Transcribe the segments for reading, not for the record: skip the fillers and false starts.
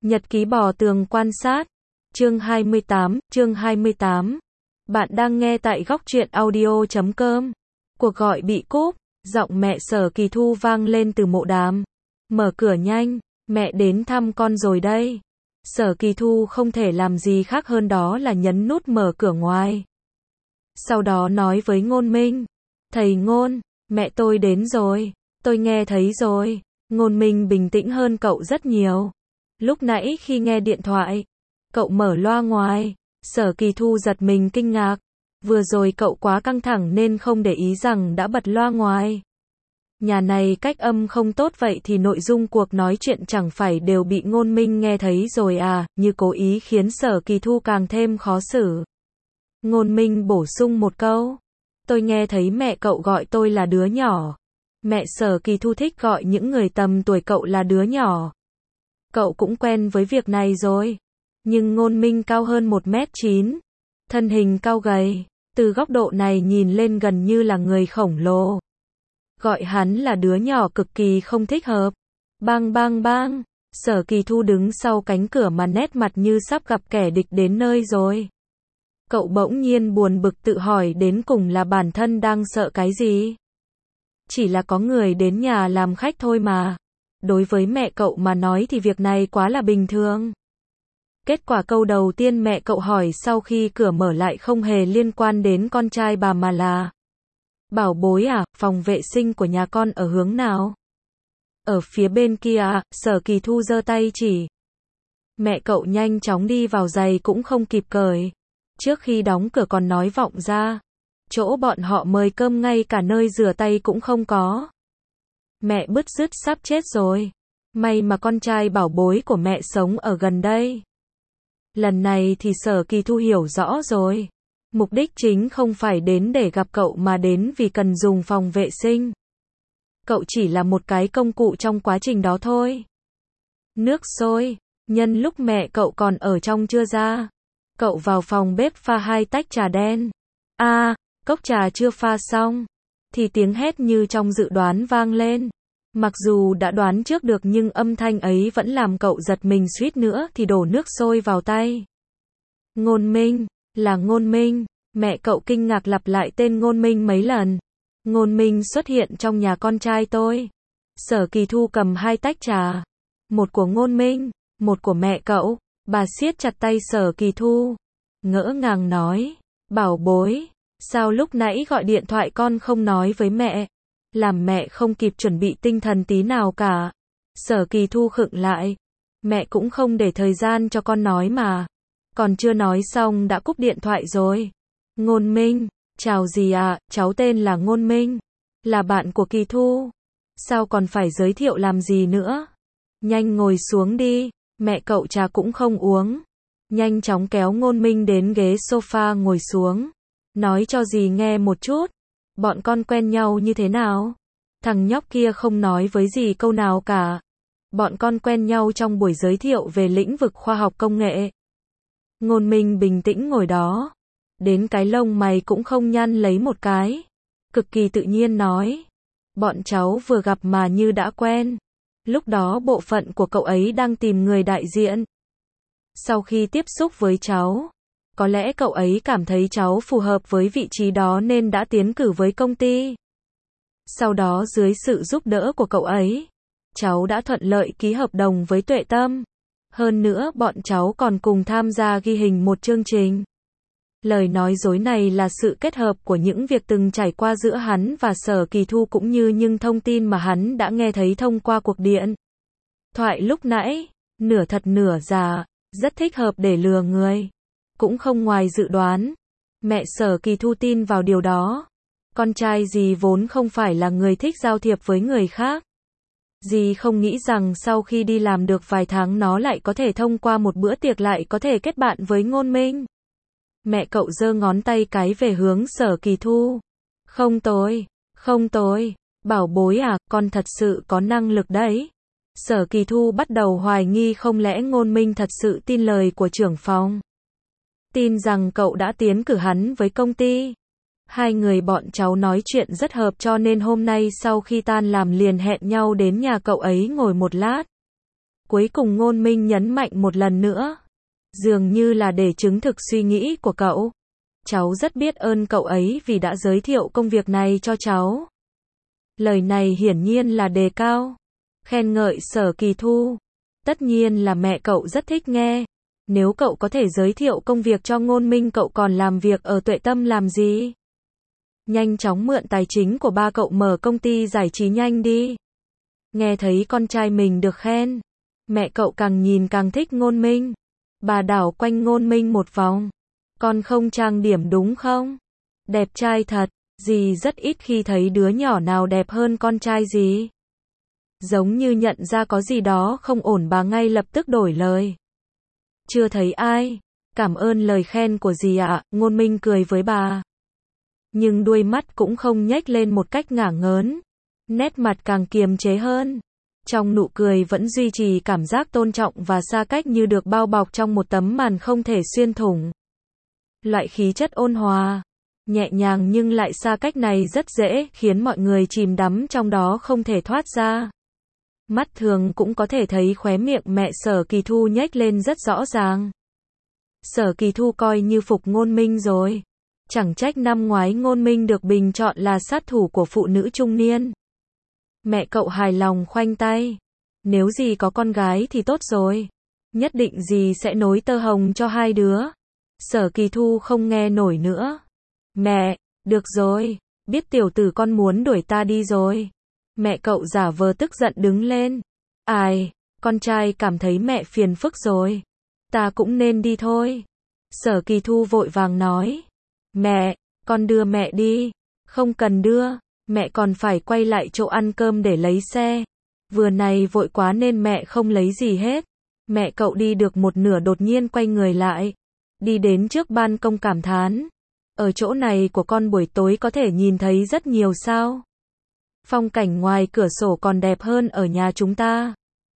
Nhật ký bò tường quan sát. Chương 28. Bạn đang nghe tại góc truyện audio.com. Cuộc gọi bị cúp, giọng mẹ Sở Kỳ Thu vang lên từ mộ đàm. Mở cửa nhanh, mẹ đến thăm con rồi đây. Sở Kỳ Thu không thể làm gì khác hơn đó là nhấn nút mở cửa ngoài. Sau đó nói với Ngôn Minh. Thầy Ngôn, mẹ tôi đến rồi, tôi nghe thấy rồi. Ngôn Minh bình tĩnh hơn cậu rất nhiều. Lúc nãy khi nghe điện thoại, cậu mở loa ngoài. Sở Kỳ Thu giật mình kinh ngạc. Vừa rồi cậu quá căng thẳng nên không để ý rằng đã bật loa ngoài. Nhà này cách âm không tốt vậy thì nội dung cuộc nói chuyện chẳng phải đều bị Ngôn Minh nghe thấy rồi à, như cố ý khiến Sở Kỳ Thu càng thêm khó xử. Ngôn Minh bổ sung một câu. Tôi nghe thấy mẹ cậu gọi tôi là đứa nhỏ. Mẹ Sở Kỳ Thu thích gọi những người tầm tuổi cậu là đứa nhỏ. Cậu cũng quen với việc này rồi. Nhưng Ngôn Minh cao hơn 1m9. Thân hình cao gầy. Từ góc độ này nhìn lên gần như là người khổng lồ. Gọi hắn là đứa nhỏ cực kỳ không thích hợp. Bang bang bang. Sở Kỳ Thu đứng sau cánh cửa mà nét mặt như sắp gặp kẻ địch đến nơi rồi. Cậu bỗng nhiên buồn bực tự hỏi đến cùng là bản thân đang sợ cái gì? Chỉ là có người đến nhà làm khách thôi mà. Đối với mẹ cậu mà nói thì việc này quá là bình thường. Kết quả câu đầu tiên mẹ cậu hỏi sau khi cửa mở lại không hề liên quan đến con trai bà mà là: Bảo bối à, phòng vệ sinh của nhà con ở hướng nào? Ở phía bên kia à? Sở Kỳ Thu giơ tay chỉ. Mẹ cậu nhanh chóng đi vào giày cũng không kịp cởi. Trước khi đóng cửa còn nói vọng ra. Chỗ bọn họ mời cơm ngay cả nơi rửa tay cũng không có. Mẹ bứt rứt sắp chết rồi. May mà con trai bảo bối của mẹ sống ở gần đây. Lần này thì Sở Kỳ Thu hiểu rõ rồi. Mục đích chính không phải đến để gặp cậu mà đến vì cần dùng phòng vệ sinh. Cậu chỉ là một cái công cụ trong quá trình đó thôi. Nước sôi. Nhân lúc mẹ cậu còn ở trong chưa ra. Cậu vào phòng bếp pha 2 tách trà đen. Cốc trà chưa pha xong. Thì tiếng hét như trong dự đoán vang lên. Mặc dù đã đoán trước được nhưng âm thanh ấy vẫn làm cậu giật mình suýt nữa thì đổ nước sôi vào tay. Ngôn Minh, là Ngôn Minh. Mẹ cậu kinh ngạc lặp lại tên Ngôn Minh mấy lần. Ngôn Minh xuất hiện trong nhà con trai tôi. Sở Kỳ Thu cầm 2 tách trà. Một của Ngôn Minh, một của mẹ cậu. Bà siết chặt tay Sở Kỳ Thu. Ngỡ ngàng nói. Bảo bối, sao lúc nãy gọi điện thoại con không nói với mẹ? Làm mẹ không kịp chuẩn bị tinh thần tí nào cả. Sở Kỳ Thu khựng lại. Mẹ cũng không để thời gian cho con nói mà. Còn chưa nói xong đã cúp điện thoại rồi. Ngôn Minh, chào dì ạ, cháu tên là Ngôn Minh. Là bạn của Kỳ Thu. Sao còn phải giới thiệu làm gì nữa? Nhanh ngồi xuống đi. Mẹ cậu trà cũng không uống. Nhanh chóng kéo Ngôn Minh đến ghế sofa ngồi xuống. Nói cho dì nghe một chút. Bọn con quen nhau như thế nào? Thằng nhóc kia không nói với dì câu nào cả. Bọn con quen nhau trong buổi giới thiệu về lĩnh vực khoa học công nghệ. Ngôn Minh bình tĩnh ngồi đó. Đến cái lông mày cũng không nhăn lấy một cái. Cực kỳ tự nhiên nói. Bọn cháu vừa gặp mà như đã quen. Lúc đó bộ phận của cậu ấy đang tìm người đại diện. Sau khi tiếp xúc với cháu, có lẽ cậu ấy cảm thấy cháu phù hợp với vị trí đó nên đã tiến cử với công ty. Sau đó dưới sự giúp đỡ của cậu ấy, cháu đã thuận lợi ký hợp đồng với Tuệ Tâm. Hơn nữa bọn cháu còn cùng tham gia ghi hình một chương trình. Lời nói dối này là sự kết hợp của những việc từng trải qua giữa hắn và Sở Kỳ Thu cũng như những thông tin mà hắn đã nghe thấy thông qua cuộc điện thoại lúc nãy. Nửa thật nửa giả, rất thích hợp để lừa người. Cũng không ngoài dự đoán. Mẹ Sở Kỳ Thu tin vào điều đó. Con trai dì vốn không phải là người thích giao thiệp với người khác. Dì không nghĩ rằng sau khi đi làm được vài tháng nó lại có thể thông qua một bữa tiệc lại có thể kết bạn với Ngôn Minh. Mẹ cậu giơ ngón tay cái về hướng Sở Kỳ Thu. Không tồi, bảo bối à, con thật sự có năng lực đấy. Sở Kỳ Thu bắt đầu hoài nghi không lẽ Ngôn Minh thật sự tin lời của trưởng phòng. Tin rằng cậu đã tiến cử hắn với công ty. Hai người bọn cháu nói chuyện rất hợp cho nên hôm nay sau khi tan làm liền hẹn nhau đến nhà cậu ấy ngồi một lát. Cuối cùng Ngôn Minh nhấn mạnh một lần nữa. Dường như là để chứng thực suy nghĩ của cậu. Cháu rất biết ơn cậu ấy vì đã giới thiệu công việc này cho cháu. Lời này hiển nhiên là đề cao, khen ngợi Sở Kỳ Thu. Tất nhiên là mẹ cậu rất thích nghe. Nếu cậu có thể giới thiệu công việc cho Ngôn Minh, cậu còn làm việc ở Tuệ Tâm làm gì? Nhanh chóng mượn tài chính của ba cậu mở công ty giải trí nhanh đi. Nghe thấy con trai mình được khen, mẹ cậu càng nhìn càng thích Ngôn Minh. Bà đảo quanh Ngôn Minh một vòng. Con không trang điểm đúng không? Đẹp trai thật, dì rất ít khi thấy đứa nhỏ nào đẹp hơn con trai dì. Giống như nhận ra có gì đó không ổn, bà ngay lập tức đổi lời. Chưa thấy ai. Cảm ơn lời khen của dì ạ. Ngôn Minh cười với bà. Nhưng đuôi mắt cũng không nhếch lên một cách ngả ngớn. Nét mặt càng kiềm chế hơn. Trong nụ cười vẫn duy trì cảm giác tôn trọng và xa cách, như được bao bọc trong một tấm màn không thể xuyên thủng. Loại khí chất ôn hòa, nhẹ nhàng nhưng lại xa cách này rất dễ khiến mọi người chìm đắm trong đó không thể thoát ra. Mắt thường cũng có thể thấy khóe miệng mẹ Sở Kỳ Thu nhếch lên rất rõ ràng. Sở Kỳ Thu coi như phục Ngôn Minh rồi. Chẳng trách năm ngoái Ngôn Minh được bình chọn là sát thủ của phụ nữ trung niên. Mẹ cậu hài lòng khoanh tay. Nếu dì có con gái thì tốt rồi. Nhất định dì sẽ nối tơ hồng cho hai đứa. Sở Kỳ Thu không nghe nổi nữa. Mẹ, được rồi, biết tiểu tử con muốn đuổi ta đi rồi. Mẹ cậu giả vờ tức giận đứng lên. Ai, con trai cảm thấy mẹ phiền phức rồi. Ta cũng nên đi thôi. Sở Kỳ Thu vội vàng nói. Mẹ, con đưa mẹ đi. Không cần đưa, mẹ còn phải quay lại chỗ ăn cơm để lấy xe. Vừa này vội quá nên mẹ không lấy gì hết. Mẹ cậu đi được một nửa đột nhiên quay người lại. Đi đến trước ban công cảm thán. Ở chỗ này của con buổi tối có thể nhìn thấy rất nhiều sao. Phong cảnh ngoài cửa sổ còn đẹp hơn ở nhà chúng ta.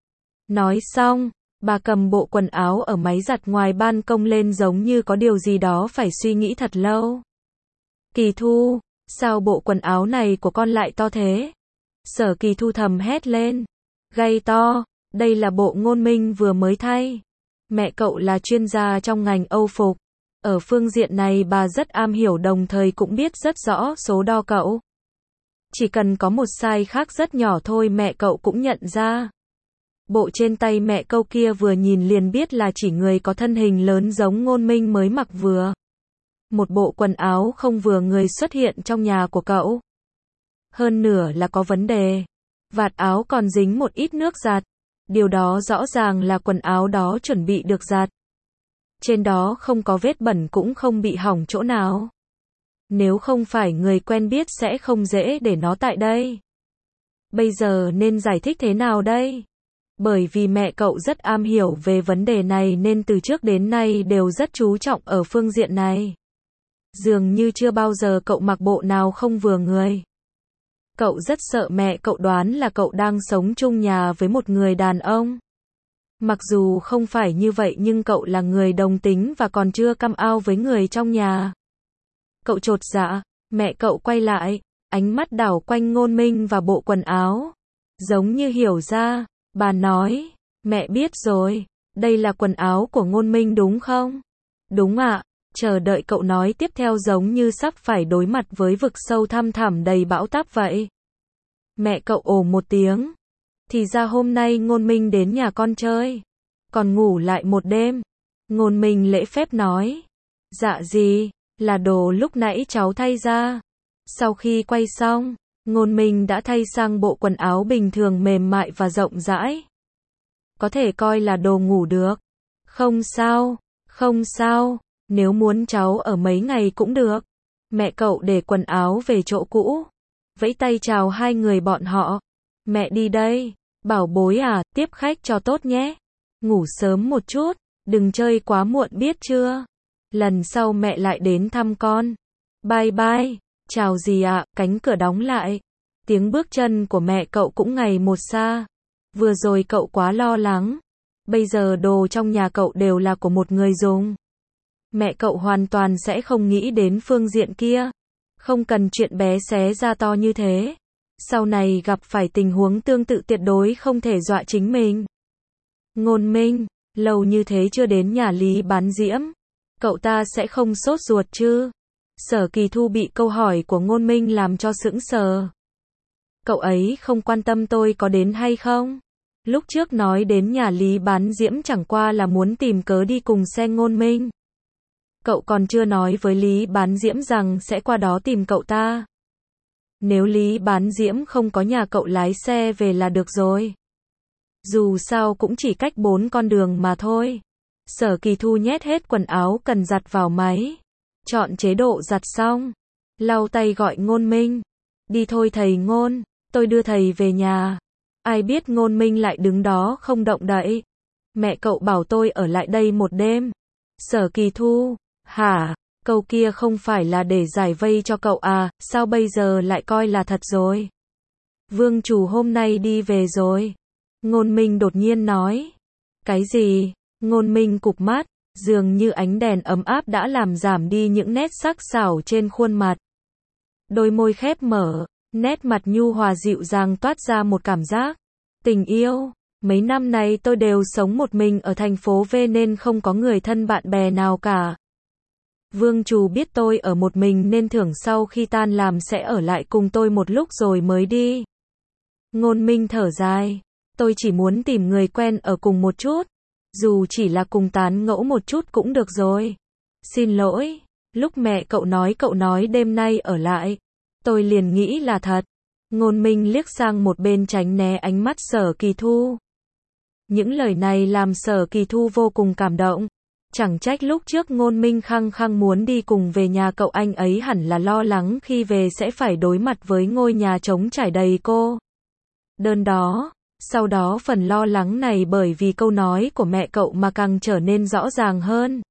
Nói xong, bà cầm bộ quần áo ở máy giặt ngoài ban công lên, giống như có điều gì đó phải suy nghĩ thật lâu. Kỳ Thu, sao bộ quần áo này của con lại to thế? Sở Kỳ Thu thầm hét lên. Gay to, đây là bộ Ngôn Minh vừa mới thay. Mẹ cậu là chuyên gia trong ngành Âu phục. Ở phương diện này bà rất am hiểu, đồng thời cũng biết rất rõ số đo cậu. Chỉ cần có một size khác rất nhỏ thôi mẹ cậu cũng nhận ra. Bộ trên tay mẹ cậu kia vừa nhìn liền biết là chỉ người có thân hình lớn giống Ngôn Minh mới mặc vừa. Một bộ quần áo không vừa người xuất hiện trong nhà của cậu. Hơn nửa là có vấn đề. Vạt áo còn dính một ít nước giặt. Điều đó rõ ràng là quần áo đó chuẩn bị được giặt. Trên đó không có vết bẩn cũng không bị hỏng chỗ nào. Nếu không phải người quen biết sẽ không dễ để nó tại đây. Bây giờ nên giải thích thế nào đây? Bởi vì mẹ cậu rất am hiểu về vấn đề này nên từ trước đến nay đều rất chú trọng ở phương diện này. Dường như chưa bao giờ cậu mặc bộ nào không vừa người. Cậu rất sợ mẹ cậu đoán là cậu đang sống chung nhà với một người đàn ông. Mặc dù không phải như vậy nhưng cậu là người đồng tính và còn chưa căm ao với người trong nhà. Cậu chột dạ, mẹ cậu quay lại, ánh mắt đảo quanh Ngôn Minh và bộ quần áo. Giống như hiểu ra, bà nói, mẹ biết rồi, đây là quần áo của Ngôn Minh đúng không? Đúng ạ. Chờ đợi cậu nói tiếp theo giống như sắp phải đối mặt với vực sâu thăm thẳm đầy bão táp vậy. Mẹ cậu ồ một tiếng. Thì ra hôm nay Ngôn Minh đến nhà con chơi. Còn ngủ lại một đêm. Ngôn Minh lễ phép nói. Dạ gì, là đồ lúc nãy cháu thay ra. Sau khi quay xong, Ngôn Minh đã thay sang bộ quần áo bình thường mềm mại và rộng rãi. Có thể coi là đồ ngủ được. Không sao, không sao. Nếu muốn cháu ở mấy ngày cũng được. Mẹ cậu để quần áo về chỗ cũ. Vẫy tay chào hai người bọn họ. Mẹ đi đây. Bảo bối à, tiếp khách cho tốt nhé. Ngủ sớm một chút. Đừng chơi quá muộn biết chưa. Lần sau mẹ lại đến thăm con. Bye bye. Chào gì ạ, cánh cửa đóng lại. Tiếng bước chân của mẹ cậu cũng ngày một xa. Vừa rồi cậu quá lo lắng. Bây giờ đồ trong nhà cậu đều là của một người dùng. Mẹ cậu hoàn toàn sẽ không nghĩ đến phương diện kia. Không cần chuyện bé xé ra to như thế. Sau này gặp phải tình huống tương tự tuyệt đối không thể dọa chính mình. Ngôn Minh, lâu như thế chưa đến nhà Lý Bán Diễm. Cậu ta sẽ không sốt ruột chứ? Sở Kỳ Thu bị câu hỏi của Ngôn Minh làm cho sững sờ. Cậu ấy không quan tâm tôi có đến hay không? Lúc trước nói đến nhà Lý Bán Diễm chẳng qua là muốn tìm cớ đi cùng xe Ngôn Minh. Cậu còn chưa nói với Lý Bán Diễm rằng sẽ qua đó tìm cậu ta. Nếu Lý Bán Diễm không có nhà cậu lái xe về là được rồi. Dù sao cũng chỉ cách 4 con đường mà thôi. Sở Kỳ Thu nhét hết quần áo cần giặt vào máy. Chọn chế độ giặt xong. Lau tay gọi Ngôn Minh. Đi thôi thầy Ngôn, tôi đưa thầy về nhà. Ai biết Ngôn Minh lại đứng đó không động đậy. Mẹ cậu bảo tôi ở lại đây một đêm. Sở Kỳ Thu, hả? Câu kia không phải là để giải vây cho cậu à, sao bây giờ lại coi là thật rồi? Vương chủ hôm nay đi về rồi. Ngôn Minh đột nhiên nói. Cái gì? Ngôn Minh cụp mắt, dường như ánh đèn ấm áp đã làm giảm đi những nét sắc sảo trên khuôn mặt. Đôi môi khép mở, nét mặt nhu hòa dịu dàng toát ra một cảm giác tình yêu. Mấy năm nay tôi đều sống một mình ở thành phố V nên không có người thân bạn bè nào cả. Vương chủ biết tôi ở một mình nên thưởng sau khi tan làm sẽ ở lại cùng tôi một lúc rồi mới đi. Ngôn Minh thở dài. Tôi chỉ muốn tìm người quen ở cùng một chút. Dù chỉ là cùng tán ngẫu một chút cũng được rồi. Xin lỗi, lúc mẹ cậu nói đêm nay ở lại. Tôi liền nghĩ là thật. Ngôn Minh liếc sang một bên tránh né ánh mắt Sở Kỳ Thu. Những lời này làm Sở Kỳ Thu vô cùng cảm động. Chẳng trách lúc trước Ngôn Minh khăng khăng muốn đi cùng về nhà cậu, anh ấy hẳn là lo lắng khi về sẽ phải đối mặt với ngôi nhà trống trải đầy cô đơn đó. Sau đó phần lo lắng này bởi vì câu nói của mẹ cậu mà càng trở nên rõ ràng hơn.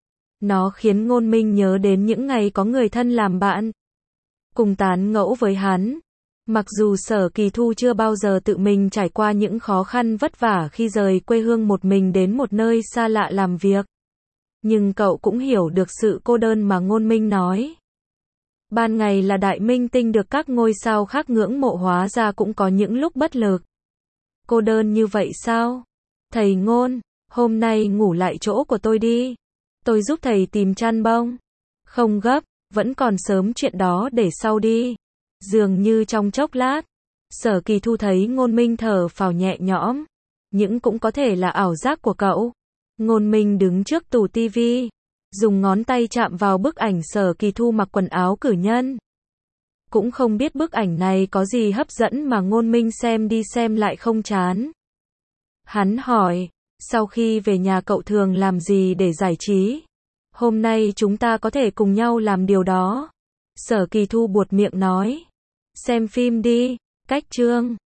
Nó khiến Ngôn Minh nhớ đến những ngày có người thân làm bạn, cùng tán ngẫu với hắn. Mặc dù Sở Kỳ Thu chưa bao giờ tự mình trải qua những khó khăn vất vả khi rời quê hương một mình đến một nơi xa lạ làm việc, nhưng cậu cũng hiểu được sự cô đơn mà Ngôn Minh nói. Ban ngày là đại minh tinh được các ngôi sao khác ngưỡng mộ, hóa ra cũng có những lúc bất lực. Cô đơn như vậy sao? Thầy Ngôn, hôm nay ngủ lại chỗ của tôi đi. Tôi giúp thầy tìm chăn bông. Không gấp, vẫn còn sớm, chuyện đó để sau đi. Dường như trong chốc lát, Sở Kỳ Thu thấy Ngôn Minh thở phào nhẹ nhõm. Nhưng cũng có thể là ảo giác của cậu. Ngôn Minh đứng trước tủ tivi, dùng ngón tay chạm vào bức ảnh Sở Kỳ Thu mặc quần áo cử nhân. Cũng không biết bức ảnh này có gì hấp dẫn mà Ngôn Minh xem đi xem lại không chán. Hắn hỏi, sau khi về nhà cậu thường làm gì để giải trí? Hôm nay chúng ta có thể cùng nhau làm điều đó. Sở Kỳ Thu buột miệng nói. Xem phim đi, cách chương.